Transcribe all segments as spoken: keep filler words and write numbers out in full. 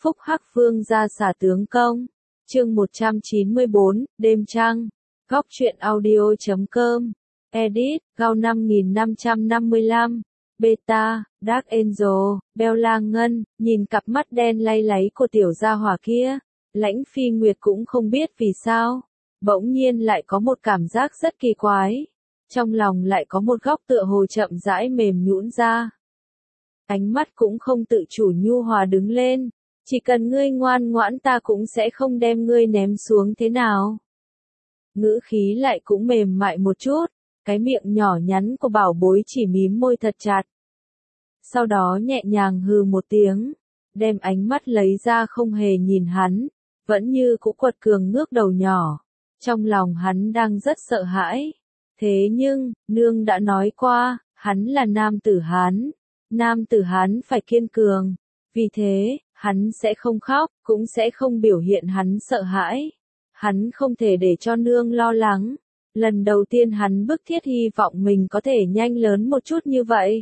Phúc Hắc Vương ra xả tướng công. Chương một trăm chín mươi bốn, đêm trăng. Góc truyện audio chấm com. Edit, Gao năm nghìn năm trăm năm mươi lăm. Beta, Dark Angel, Bella Ngân, nhìn cặp mắt đen lay láy của tiểu gia hỏa kia. Lãnh Phi Nguyệt cũng không biết vì sao. Bỗng nhiên lại có một cảm giác rất kỳ quái. Trong lòng lại có một góc tựa hồ chậm rãi mềm nhũn ra. Ánh mắt cũng không tự chủ nhu hòa đứng lên. Chỉ cần ngươi ngoan ngoãn ta cũng sẽ không đem ngươi ném xuống thế nào. Ngữ khí lại cũng mềm mại một chút. Cái miệng nhỏ nhắn của bảo bối chỉ mím môi thật chặt. Sau đó nhẹ nhàng hừ một tiếng. Đem ánh mắt lấy ra không hề nhìn hắn. Vẫn như cũ quật cường ngước đầu nhỏ. Trong lòng hắn đang rất sợ hãi. Thế nhưng, nương đã nói qua, hắn là nam tử Hán. Nam tử Hán phải kiên cường. Vì thế, hắn sẽ không khóc, cũng sẽ không biểu hiện hắn sợ hãi. Hắn không thể để cho nương lo lắng. Lần đầu tiên hắn bức thiết hy vọng mình có thể nhanh lớn một chút như vậy.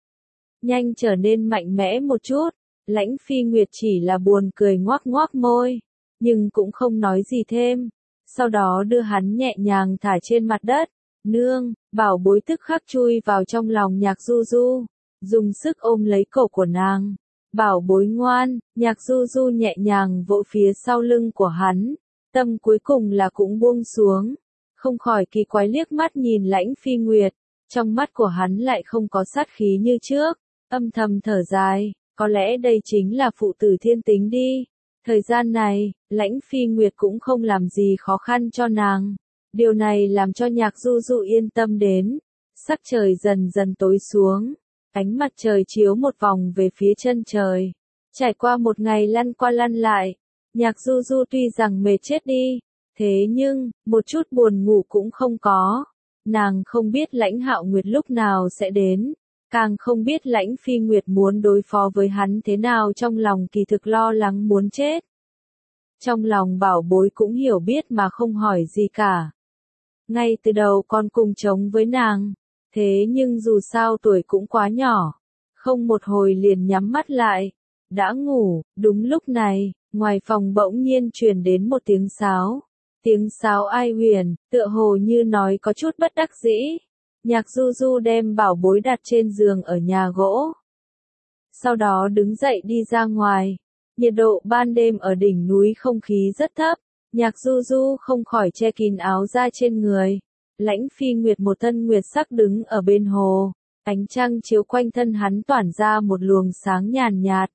Nhanh trở nên mạnh mẽ một chút. Lãnh Phi Nguyệt chỉ là buồn cười ngoác ngoác môi. Nhưng cũng không nói gì thêm. Sau đó đưa hắn nhẹ nhàng thả trên mặt đất. Nương, bảo bối tức khắc chui vào trong lòng Nhạc Du Du. Dùng sức ôm lấy cổ của nàng. Bảo bối ngoan, Nhạc Du Du nhẹ nhàng vỗ phía sau lưng của hắn. Tâm cuối cùng là cũng buông xuống. Không khỏi kỳ quái liếc mắt nhìn Lãnh Phi Nguyệt. Trong mắt của hắn lại không có sát khí như trước. Âm thầm thở dài, có lẽ đây chính là phụ tử thiên tính đi. Thời gian này, Lãnh Phi Nguyệt cũng không làm gì khó khăn cho nàng. Điều này làm cho Nhạc Du Du yên tâm đến. Sắc trời dần dần tối xuống. Ánh mặt trời chiếu một vòng về phía chân trời. Trải qua một ngày lăn qua lăn lại. Nhạc Du Du tuy rằng mệt chết đi. Thế nhưng, một chút buồn ngủ cũng không có. Nàng không biết Lãnh Hạo Nguyệt lúc nào sẽ đến. Càng không biết Lãnh Phi Nguyệt muốn đối phó với hắn thế nào, trong lòng kỳ thực lo lắng muốn chết. Trong lòng bảo bối cũng hiểu biết mà không hỏi gì cả. Ngay từ đầu con cùng chống với nàng. Thế nhưng dù sao tuổi cũng quá nhỏ. Không một hồi liền nhắm mắt lại. Đã ngủ, đúng lúc này, ngoài phòng bỗng nhiên truyền đến một tiếng sáo. Tiếng sáo ai huyền, tựa hồ như nói có chút bất đắc dĩ. Nhạc Du Du đem bảo bối đặt trên giường ở nhà gỗ. Sau đó đứng dậy đi ra ngoài. Nhiệt độ ban đêm ở đỉnh núi không khí rất thấp. Nhạc Du Du không khỏi che kín áo ra trên người. Lãnh Phi Nguyệt một thân nguyệt sắc đứng ở bên hồ. Ánh trăng chiếu quanh thân hắn tỏa ra một luồng sáng nhàn nhạt.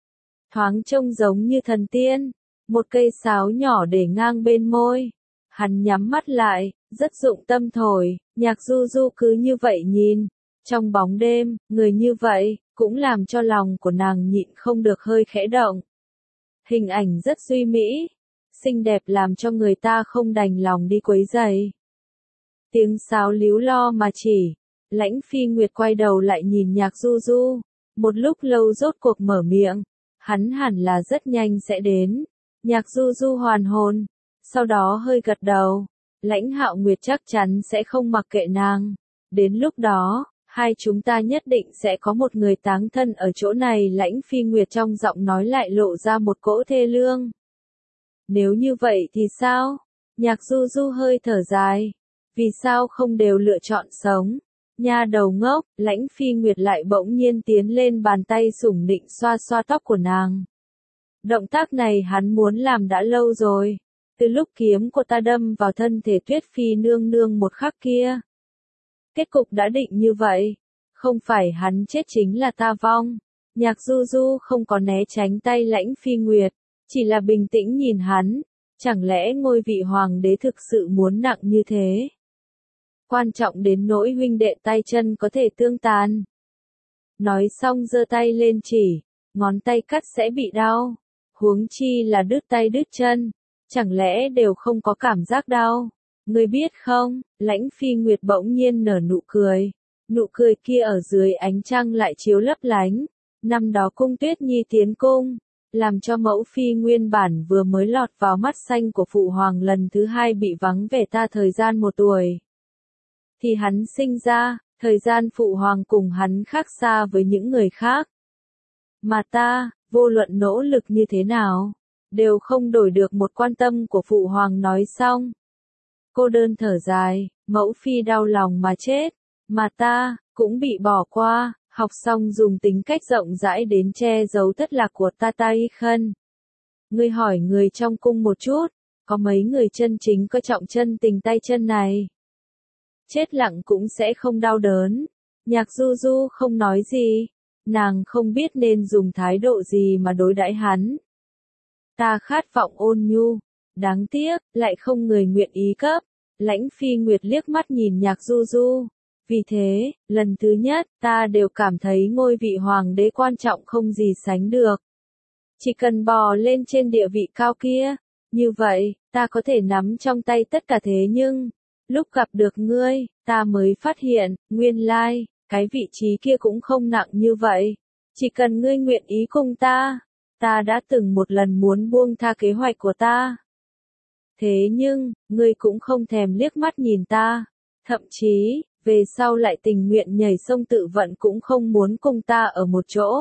Thoáng trông giống như thần tiên. Một cây sáo nhỏ để ngang bên môi. Hắn nhắm mắt lại, rất dụng tâm thổi. Nhạc Du Du cứ như vậy nhìn. Trong bóng đêm, người như vậy, cũng làm cho lòng của nàng nhịn không được hơi khẽ động. Hình ảnh rất duy mỹ. Xinh đẹp làm cho người ta không đành lòng đi quấy rầy. Tiếng sáo líu lo mà chỉ. Lãnh Phi Nguyệt quay đầu lại nhìn Nhạc Du Du. Một lúc lâu rốt cuộc mở miệng. Hắn hẳn là rất nhanh sẽ đến. Nhạc Du Du hoàn hồn. Sau đó hơi gật đầu. Lãnh Hạo Nguyệt chắc chắn sẽ không mặc kệ nàng. Đến lúc đó, hai chúng ta nhất định sẽ có một người táng thân ở chỗ này. Lãnh Phi Nguyệt trong giọng nói lại lộ ra một cỗ thê lương. Nếu như vậy thì sao? Nhạc Du Du hơi thở dài. Vì sao không đều lựa chọn sống? Nha đầu ngốc, Lãnh Phi Nguyệt lại bỗng nhiên tiến lên bàn tay sủng nịnh xoa xoa tóc của nàng. Động tác này hắn muốn làm đã lâu rồi. Từ lúc kiếm của ta đâm vào thân thể Tuyết Phi nương nương một khắc kia. Kết cục đã định như vậy. Không phải hắn chết chính là ta vong. Nhạc Du Du không có né tránh tay Lãnh Phi Nguyệt. Chỉ là bình tĩnh nhìn hắn. Chẳng lẽ ngôi vị hoàng đế thực sự muốn nặng như thế? Quan trọng đến nỗi huynh đệ tay chân có thể tương tàn. Nói xong giơ tay lên chỉ. Ngón tay cắt sẽ bị đau. Huống chi là đứt tay đứt chân. Chẳng lẽ đều không có cảm giác đau? Ngươi biết không, Lãnh Phi Nguyệt bỗng nhiên nở nụ cười. Nụ cười kia ở dưới ánh trăng lại chiếu lấp lánh. Năm đó Cung Tuyết Nhi tiến cung. Làm cho mẫu phi nguyên bản vừa mới lọt vào mắt xanh của phụ hoàng lần thứ hai bị vắng vẻ ta thời gian một tuổi. Thì hắn sinh ra, thời gian phụ hoàng cùng hắn khác xa với những người khác. Mà ta, vô luận nỗ lực như thế nào, đều không đổi được một quan tâm của phụ hoàng. Nói xong, cô đơn thở dài, mẫu phi đau lòng mà chết, mà ta, cũng bị bỏ qua, học xong dùng tính cách rộng rãi đến che giấu thất lạc của ta ta y khân. Ngươi hỏi người trong cung một chút, có mấy người chân chính coi trọng chân tình tay chân này. Chết lặng cũng sẽ không đau đớn. Nhạc Du Du không nói gì, nàng không biết nên dùng thái độ gì mà đối đãi hắn. Ta khát vọng ôn nhu, đáng tiếc, lại không người nguyện ý cấp. Lãnh Phi Nguyệt liếc mắt nhìn Nhạc Du Du. Vì thế, lần thứ nhất, ta đều cảm thấy ngôi vị hoàng đế quan trọng không gì sánh được. Chỉ cần bò lên trên địa vị cao kia, như vậy, ta có thể nắm trong tay tất cả thế nhưng, lúc gặp được ngươi, ta mới phát hiện, nguyên lai, cái vị trí kia cũng không nặng như vậy. Chỉ cần ngươi nguyện ý cùng ta, ta đã từng một lần muốn buông tha kế hoạch của ta. Thế nhưng, ngươi cũng không thèm liếc mắt nhìn ta, thậm chí, về sau lại tình nguyện nhảy sông tự vận cũng không muốn cùng ta ở một chỗ.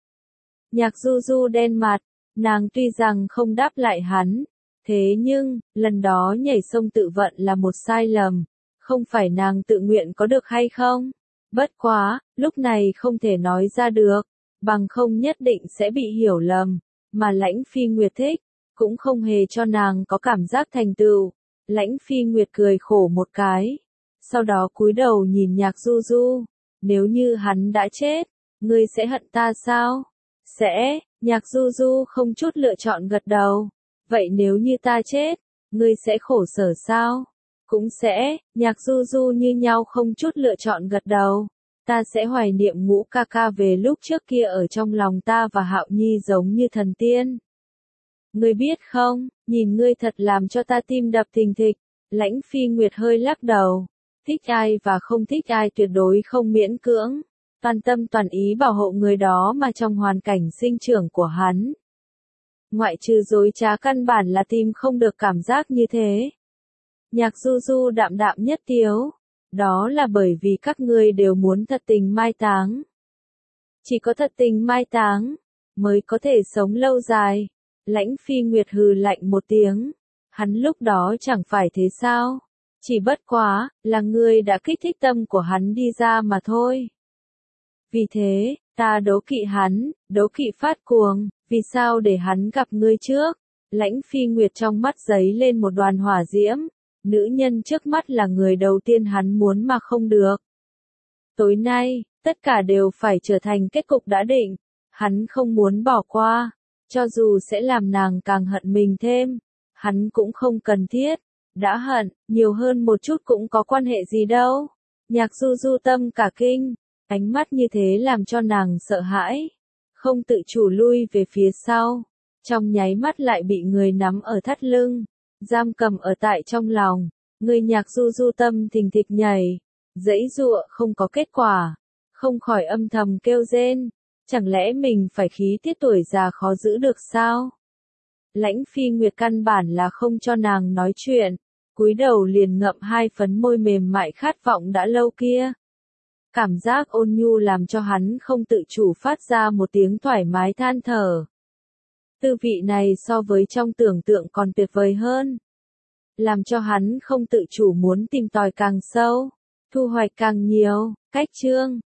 Nhạc Du Du đen mặt, nàng tuy rằng không đáp lại hắn, thế nhưng, lần đó nhảy sông tự vận là một sai lầm, không phải nàng tự nguyện có được hay không? Bất quá, lúc này không thể nói ra được, bằng không nhất định sẽ bị hiểu lầm, mà Lãnh Phi Nguyệt thích, cũng không hề cho nàng có cảm giác thành tựu. Lãnh Phi Nguyệt cười khổ một cái, sau đó cúi đầu nhìn Nhạc Du Du, nếu như hắn đã chết, ngươi sẽ hận ta sao? Sẽ, Nhạc Du Du không chút lựa chọn gật đầu. Vậy nếu như ta chết, ngươi sẽ khổ sở sao? Cũng sẽ, Nhạc Du Du như nhau không chút lựa chọn gật đầu. Ta sẽ hoài niệm Ngũ ca ca về lúc trước kia ở trong lòng ta và Hạo Nhi giống như thần tiên. Ngươi biết không, nhìn ngươi thật làm cho ta tim đập thình thịch. Lãnh Phi Nguyệt hơi lắc đầu. Thích ai và không thích ai tuyệt đối không miễn cưỡng. Toàn tâm toàn ý bảo hộ người đó mà trong hoàn cảnh sinh trưởng của hắn. Ngoại trừ dối trá căn bản là tìm không được cảm giác như thế. Nhạc Du Du đạm đạm nhất tiếu. Đó là bởi vì các ngươi đều muốn thật tình mai táng. Chỉ có thật tình mai táng, mới có thể sống lâu dài. Lãnh Phi Nguyệt hừ lạnh một tiếng. Hắn lúc đó chẳng phải thế sao? Chỉ bất quá, là ngươi đã kích thích tâm của hắn đi ra mà thôi. Vì thế, ta đố kỵ hắn, đố kỵ phát cuồng, vì sao để hắn gặp ngươi trước? Lãnh Phi Nguyệt trong mắt giấy lên một đoàn hỏa diễm, nữ nhân trước mắt là người đầu tiên hắn muốn mà không được. Tối nay, tất cả đều phải trở thành kết cục đã định, hắn không muốn bỏ qua, cho dù sẽ làm nàng càng hận mình thêm, hắn cũng không cần thiết, đã hận, nhiều hơn một chút cũng có quan hệ gì đâu. Nhạc Du Du tâm cả kinh. Ánh mắt như thế làm cho nàng sợ hãi, không tự chủ lui về phía sau, trong nháy mắt lại bị người nắm ở thắt lưng, giam cầm ở tại trong lòng. Người Nhạc Du Du tâm thình thịch nhảy, giãy giụa không có kết quả, không khỏi âm thầm kêu rên, chẳng lẽ mình phải khí tiết tuổi già khó giữ được sao? Lãnh Phi Nguyệt căn bản là không cho nàng nói chuyện, cúi đầu liền ngậm hai phấn môi mềm mại khát vọng đã lâu kia. Cảm giác ôn nhu làm cho hắn không tự chủ phát ra một tiếng thoải mái than thở. Tư vị này so với trong tưởng tượng còn tuyệt vời hơn. Làm cho hắn không tự chủ muốn tìm tòi càng sâu, thu hoạch càng nhiều. Cách chương